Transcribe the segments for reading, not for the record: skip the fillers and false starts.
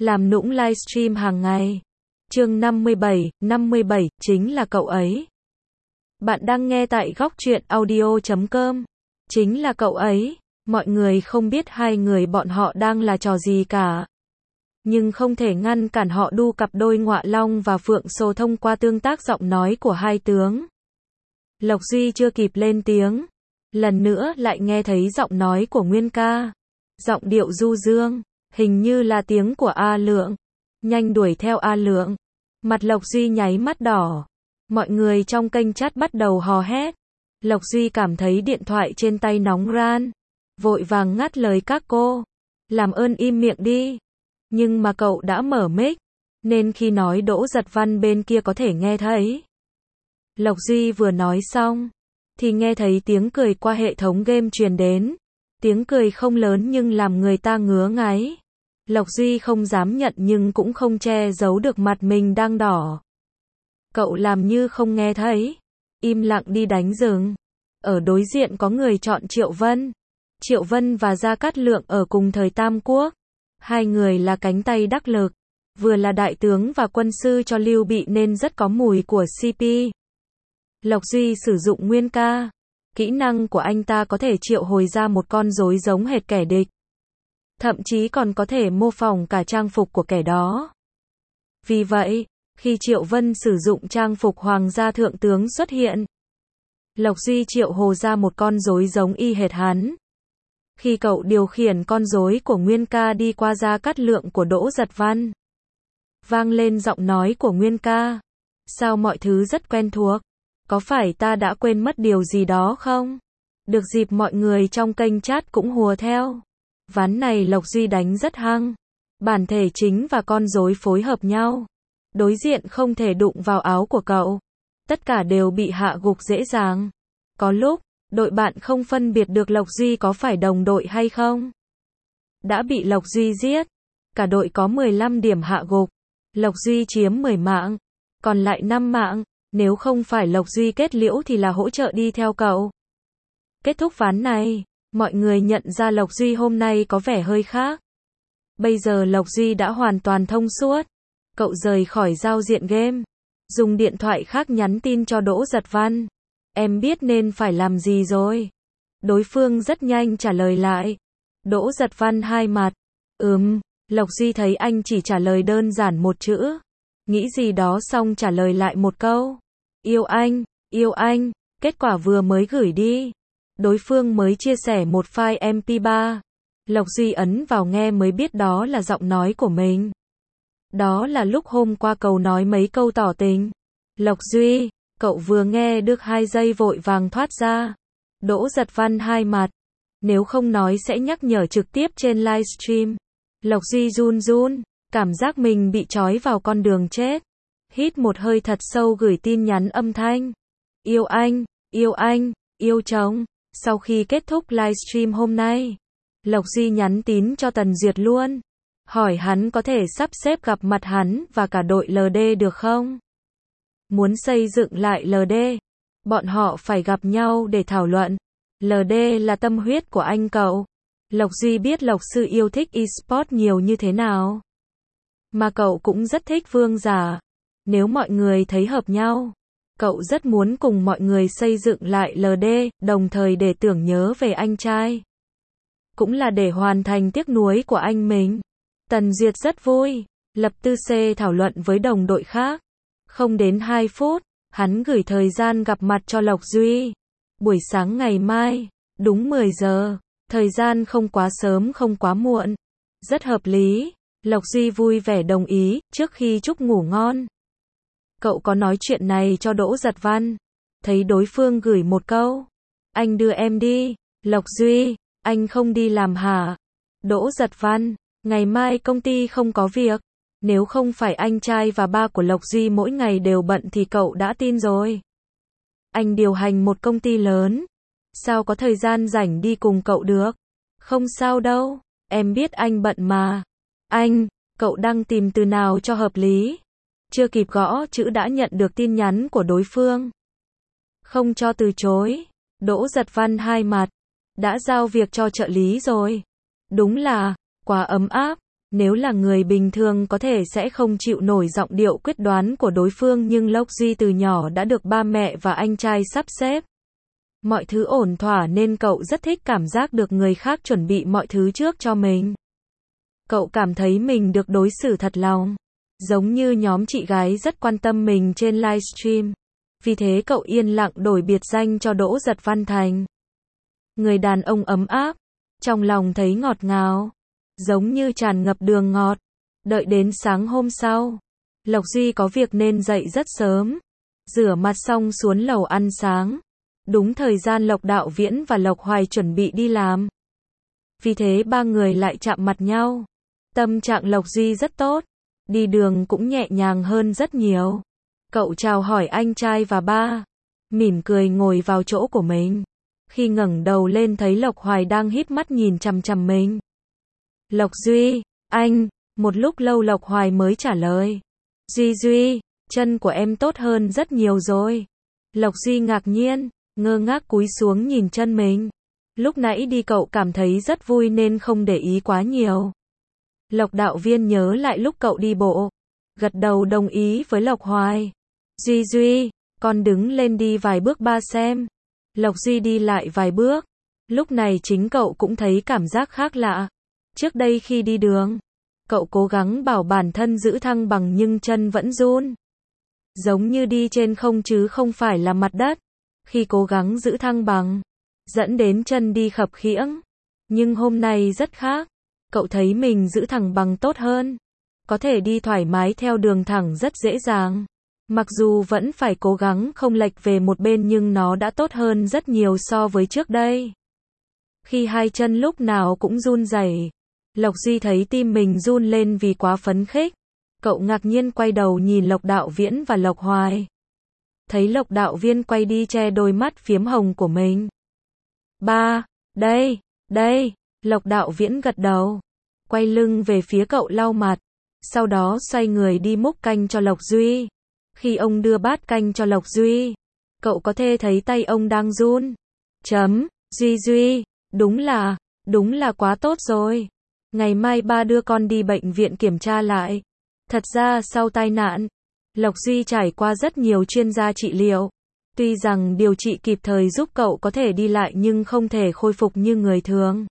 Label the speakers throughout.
Speaker 1: làm nũng livestream hàng ngày. Chương 57, chính là cậu ấy. Bạn đang nghe tại góc truyện audio.com. Chính là cậu ấy. Mọi người không biết hai người bọn họ đang là trò gì cả. Nhưng không thể ngăn cản họ đu cặp đôi Ngọa Long và Phượng Sồ thông qua tương tác giọng nói của hai tướng. Lộc Duy chưa kịp lên tiếng. Lần nữa lại nghe thấy giọng nói của Nguyên ca. Giọng điệu du dương, hình như là tiếng của A Lượng. Nhanh đuổi theo A Lượng. Mặt Lộc Duy nháy mắt đỏ. Mọi người trong kênh chat bắt đầu hò hét. Lộc Duy cảm thấy điện thoại trên tay nóng ran. Vội vàng ngắt lời các cô. Làm ơn im miệng đi. Nhưng mà cậu đã mở mic, nên khi nói Đỗ Giật Văn bên kia có thể nghe thấy. Lộc Duy vừa nói xong, thì nghe thấy tiếng cười qua hệ thống game truyền đến. Tiếng cười không lớn nhưng làm người ta ngứa ngáy. Lộc Duy không dám nhận nhưng cũng không che giấu được mặt mình đang đỏ. Cậu làm như không nghe thấy. Im lặng đi đánh rừng. Ở đối diện có người chọn Triệu Vân. Triệu Vân và Gia Cát Lượng ở cùng thời Tam Quốc. Hai người là cánh tay đắc lực. Vừa là đại tướng và quân sư cho Lưu Bị nên rất có mùi của CP. Lộc Duy sử dụng Nguyên ca. Kỹ năng của anh ta có thể triệu hồi ra một con rối giống hệt kẻ địch. Thậm chí còn có thể mô phỏng cả trang phục của kẻ đó. Vì vậy, khi Triệu Vân sử dụng trang phục Hoàng gia thượng tướng xuất hiện, Lộc Duy triệu hồi ra một con rối giống y hệt hắn. Khi cậu điều khiển con rối của Nguyên ca đi qua Gia Cát Lượng của Đỗ Giật Văn, vang lên giọng nói của Nguyên ca. Sao mọi thứ rất quen thuộc? Có phải ta đã quên mất điều gì đó không? Được dịp mọi người trong kênh chat cũng hùa theo. Ván này Lộc Duy đánh rất hăng. Bản thể chính và con rối phối hợp nhau. Đối diện không thể đụng vào áo của cậu. Tất cả đều bị hạ gục dễ dàng. Có lúc, đội bạn không phân biệt được Lộc Duy có phải đồng đội hay không. Đã bị Lộc Duy giết. Cả đội có 15 điểm hạ gục. Lộc Duy chiếm 10 mạng. Còn lại 5 mạng. Nếu không phải Lộc Duy kết liễu thì là hỗ trợ đi theo cậu. Kết thúc ván này, mọi người nhận ra Lộc Duy hôm nay có vẻ hơi khác. Bây giờ Lộc Duy đã hoàn toàn thông suốt. Cậu rời khỏi giao diện game. Dùng điện thoại khác nhắn tin cho Đỗ Giật Văn. Em biết nên phải làm gì rồi. Đối phương rất nhanh trả lời lại. Đỗ Giật Văn hai mặt. Lộc Duy thấy anh chỉ trả lời đơn giản một chữ. Nghĩ gì đó xong trả lời lại một câu. Yêu anh, kết quả vừa mới gửi đi. Đối phương mới chia sẻ một file MP3. Lộc Duy ấn vào nghe mới biết đó là giọng nói của mình. Đó là lúc hôm qua cậu nói mấy câu tỏ tình. Lộc Duy, cậu vừa nghe được 2 giây vội vàng thoát ra. Đỗ Giật Văn hai mặt. Nếu không nói sẽ nhắc nhở trực tiếp trên livestream. Lộc Duy run, cảm giác mình bị trói vào con đường chết. Hít một hơi thật sâu gửi tin nhắn âm thanh. Yêu anh, yêu chồng. Sau khi kết thúc livestream hôm nay, Lộc Duy nhắn tín cho Tần Duyệt luôn. Hỏi hắn có thể sắp xếp gặp mặt hắn và cả đội LD được không? Muốn xây dựng lại LD, bọn họ phải gặp nhau để thảo luận. LD là tâm huyết của anh cậu. Lộc Duy biết Lộc Sư yêu thích eSport nhiều như thế nào. Mà cậu cũng rất thích Vương Giả. Nếu mọi người thấy hợp nhau, cậu rất muốn cùng mọi người xây dựng lại LD, đồng thời để tưởng nhớ về anh trai. Cũng là để hoàn thành tiếc nuối của anh mình. Tần Duyệt rất vui, lập tư C thảo luận với đồng đội khác. Không đến 2 phút, hắn gửi thời gian gặp mặt cho Lộc Duy. Buổi sáng ngày mai, đúng 10 giờ, thời gian không quá sớm không quá muộn. Rất hợp lý, Lộc Duy vui vẻ đồng ý, trước khi chúc ngủ ngon. Cậu có nói chuyện này cho Đỗ Giật Văn. Thấy đối phương gửi một câu. Anh đưa em đi. Lộc Duy, anh không đi làm hả? Đỗ Giật Văn, ngày mai công ty không có việc. Nếu không phải anh trai và ba của Lộc Duy mỗi ngày đều bận thì cậu đã tin rồi. Anh điều hành một công ty lớn. Sao có thời gian rảnh đi cùng cậu được? Không sao đâu, em biết anh bận mà. Anh, cậu đang tìm từ nào cho hợp lý? Chưa kịp gõ chữ đã nhận được tin nhắn của đối phương. Không cho từ chối. Đỗ Giật Văn hai mặt. Đã giao việc cho trợ lý rồi. Đúng là, quá ấm áp. Nếu là người bình thường có thể sẽ không chịu nổi giọng điệu quyết đoán của đối phương, nhưng Lộc Duy từ nhỏ đã được ba mẹ và anh trai sắp xếp. Mọi thứ ổn thỏa nên cậu rất thích cảm giác được người khác chuẩn bị mọi thứ trước cho mình. Cậu cảm thấy mình được đối xử thật lòng. Giống như nhóm chị gái rất quan tâm mình trên livestream. Vì thế cậu yên lặng đổi biệt danh cho Đỗ Giật Văn thành người đàn ông ấm áp. Trong lòng thấy ngọt ngào. Giống như tràn ngập đường ngọt. Đợi đến sáng hôm sau, Lộc Duy có việc nên dậy rất sớm. Rửa mặt xong xuống lầu ăn sáng. Đúng thời gian Lộc Đạo Viễn và Lộc Hoài chuẩn bị đi làm. Vì thế ba người lại chạm mặt nhau. Tâm trạng Lộc Duy rất tốt. Đi đường cũng nhẹ nhàng hơn rất nhiều. Cậu chào hỏi anh trai và ba. Mỉm cười ngồi vào chỗ của mình. Khi ngẩng đầu lên thấy Lộc Hoài đang híp mắt nhìn chằm chằm mình. Lộc Duy, anh. Một lúc lâu Lộc Hoài mới trả lời. Duy, chân của em tốt hơn rất nhiều rồi. Lộc Duy ngạc nhiên, ngơ ngác cúi xuống nhìn chân mình. Lúc nãy đi cậu cảm thấy rất vui nên không để ý quá nhiều. Lộc Đạo Viên nhớ lại lúc cậu đi bộ. Gật đầu đồng ý với Lộc Hoài. Duy, con đứng lên đi vài bước ba xem. Lộc Duy đi lại vài bước. Lúc này chính cậu cũng thấy cảm giác khác lạ. Trước đây khi đi đường, cậu cố gắng bảo bản thân giữ thăng bằng nhưng chân vẫn run. Giống như đi trên không chứ không phải là mặt đất. Khi cố gắng giữ thăng bằng, dẫn đến chân đi khập khiễng. Nhưng hôm nay rất khác. Cậu thấy mình giữ thẳng bằng tốt hơn. Có thể đi thoải mái theo đường thẳng rất dễ dàng. Mặc dù vẫn phải cố gắng không lệch về một bên nhưng nó đã tốt hơn rất nhiều so với trước đây. Khi hai chân lúc nào cũng run rẩy, Lộc Duy thấy tim mình run lên vì quá phấn khích. Cậu ngạc nhiên quay đầu nhìn Lộc Đạo Viễn và Lộc Hoài. Thấy Lộc Đạo Viên quay đi che đôi mắt phiếm hồng của mình. Ba, đây, Lộc Đạo Viễn gật đầu. Quay lưng về phía cậu lau mặt. Sau đó xoay người đi múc canh cho Lộc Duy. Khi ông đưa bát canh cho Lộc Duy, cậu có thể thấy tay ông đang run. Duy, đúng là quá tốt rồi. Ngày mai ba đưa con đi bệnh viện kiểm tra lại. Thật ra sau tai nạn, Lộc Duy trải qua rất nhiều chuyên gia trị liệu. Tuy rằng điều trị kịp thời giúp cậu có thể đi lại nhưng không thể khôi phục như người thường.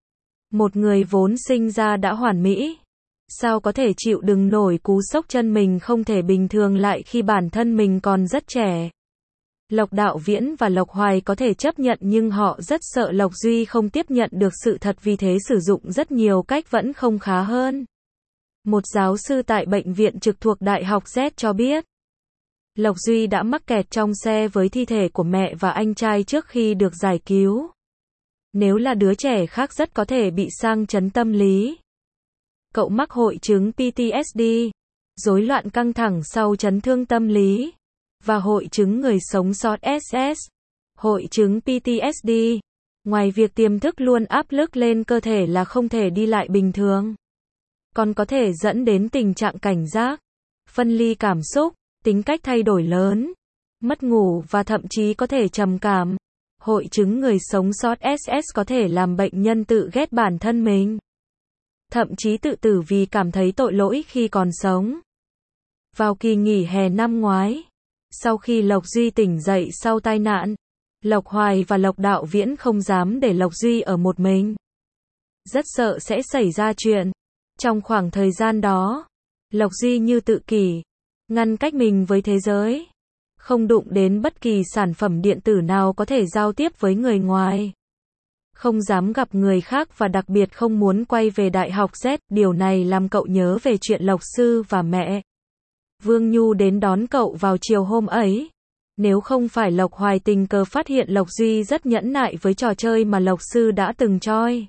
Speaker 1: Một người vốn sinh ra đã hoàn mỹ, sao có thể chịu đựng nổi cú sốc chân mình không thể bình thường lại khi bản thân mình còn rất trẻ. Lộc Đạo Viễn và Lộc Hoài có thể chấp nhận nhưng họ rất sợ Lộc Duy không tiếp nhận được sự thật, vì thế sử dụng rất nhiều cách vẫn không khá hơn. Một giáo sư tại bệnh viện trực thuộc Đại học Z cho biết, Lộc Duy đã mắc kẹt trong xe với thi thể của mẹ và anh trai trước khi được giải cứu. Nếu là đứa trẻ khác rất có thể bị sang chấn tâm lý. Cậu mắc hội chứng PTSD, rối loạn căng thẳng sau chấn thương tâm lý, và hội chứng người sống sót SS. Hội chứng PTSD, ngoài việc tiềm thức luôn áp lực lên cơ thể là không thể đi lại bình thường, còn có thể dẫn đến tình trạng cảnh giác, phân ly cảm xúc, tính cách thay đổi lớn, mất ngủ và thậm chí có thể trầm cảm. Hội chứng người sống sót SS có thể làm bệnh nhân tự ghét bản thân mình, thậm chí tự tử vì cảm thấy tội lỗi khi còn sống. Vào kỳ nghỉ hè năm ngoái, sau khi Lộc Duy tỉnh dậy sau tai nạn, Lộc Hoài và Lộc Đạo Viễn không dám để Lộc Duy ở một mình. Rất sợ sẽ xảy ra chuyện. Trong khoảng thời gian đó, Lộc Duy như tự kỷ, ngăn cách mình với thế giới, không đụng đến bất kỳ sản phẩm điện tử nào có thể giao tiếp với người ngoài, không dám gặp người khác và đặc biệt không muốn quay về Đại học Z. Điều này làm cậu nhớ về chuyện Lộc Sư và mẹ Vương Nhu đến đón cậu vào chiều hôm ấy. Nếu không phải Lộc Hoài tình cờ phát hiện Lộc Duy rất nhẫn nại với trò chơi mà Lộc Sư đã từng choi.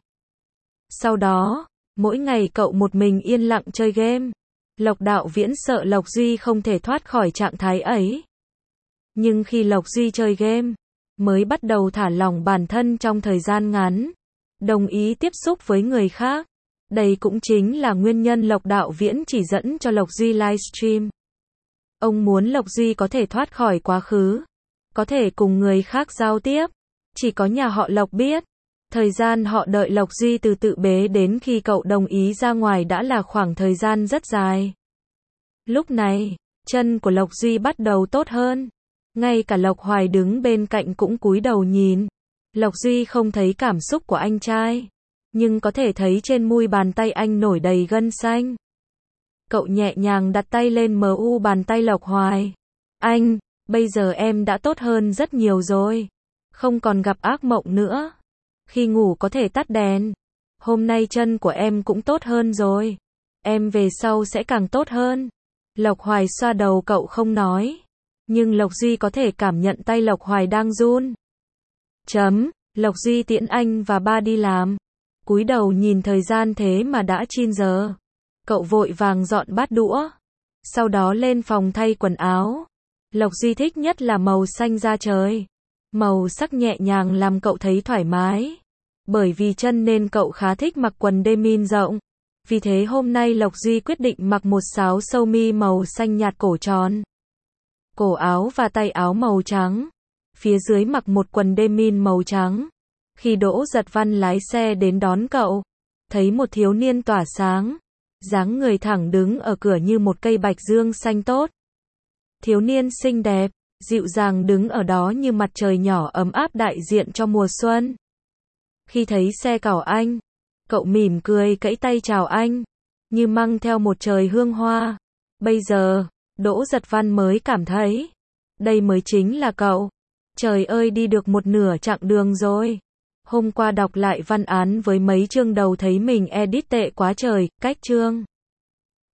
Speaker 1: Sau đó, mỗi ngày cậu một mình yên lặng chơi game. Lộc Đạo Viễn sợ Lộc Duy không thể thoát khỏi trạng thái ấy. Nhưng khi Lộc Duy chơi game, mới bắt đầu thả lỏng bản thân trong thời gian ngắn, đồng ý tiếp xúc với người khác. Đây cũng chính là nguyên nhân Lộc Đạo Viễn chỉ dẫn cho Lộc Duy livestream. Ông muốn Lộc Duy có thể thoát khỏi quá khứ, có thể cùng người khác giao tiếp. Chỉ có nhà họ Lộc biết, Thời gian họ đợi Lộc Duy từ tự bế đến khi cậu đồng ý ra ngoài đã là khoảng thời gian rất dài. Lúc này, chân của Lộc Duy bắt đầu tốt hơn. Ngay cả Lộc Hoài đứng bên cạnh cũng cúi đầu nhìn. Lộc Duy không thấy cảm xúc của anh trai, nhưng có thể thấy trên mu bàn tay anh nổi đầy gân xanh. Cậu nhẹ nhàng đặt tay lên mu bàn tay Lộc Hoài. Anh, bây giờ em đã tốt hơn rất nhiều rồi. Không còn gặp ác mộng nữa. Khi ngủ có thể tắt đèn. Hôm nay chân của em cũng tốt hơn rồi. Em về sau sẽ càng tốt hơn. Lộc Hoài xoa đầu cậu không nói. Nhưng Lộc Duy có thể cảm nhận tay Lộc Hoài đang run. Lộc Duy tiễn anh và ba đi làm. Cúi đầu nhìn thời gian thế mà đã 9 giờ. Cậu vội vàng dọn bát đũa. Sau đó lên phòng thay quần áo. Lộc Duy thích nhất là màu xanh da trời. Màu sắc nhẹ nhàng làm cậu thấy thoải mái. Bởi vì chân nên cậu khá thích mặc quần denim rộng. Vì thế hôm nay Lộc Duy quyết định mặc một áo sơ mi màu xanh nhạt cổ tròn. Cổ áo và tay áo màu trắng. Phía dưới mặc một quần denim màu trắng. Khi Đỗ Giật Văn lái xe đến đón cậu, thấy một thiếu niên tỏa sáng, dáng người thẳng đứng ở cửa như một cây bạch dương xanh tốt. Thiếu niên xinh đẹp, dịu dàng đứng ở đó như mặt trời nhỏ ấm áp đại diện cho mùa xuân. Khi thấy xe cẩu anh, cậu mỉm cười cẫy tay chào anh, như mang theo một trời hương hoa. Bây giờ, Đỗ Giật Văn mới cảm thấy, đây mới chính là cậu. Trời ơi, đi được một nửa chặng đường rồi. Hôm qua đọc lại văn án với mấy chương đầu thấy mình edit tệ quá trời, cách chương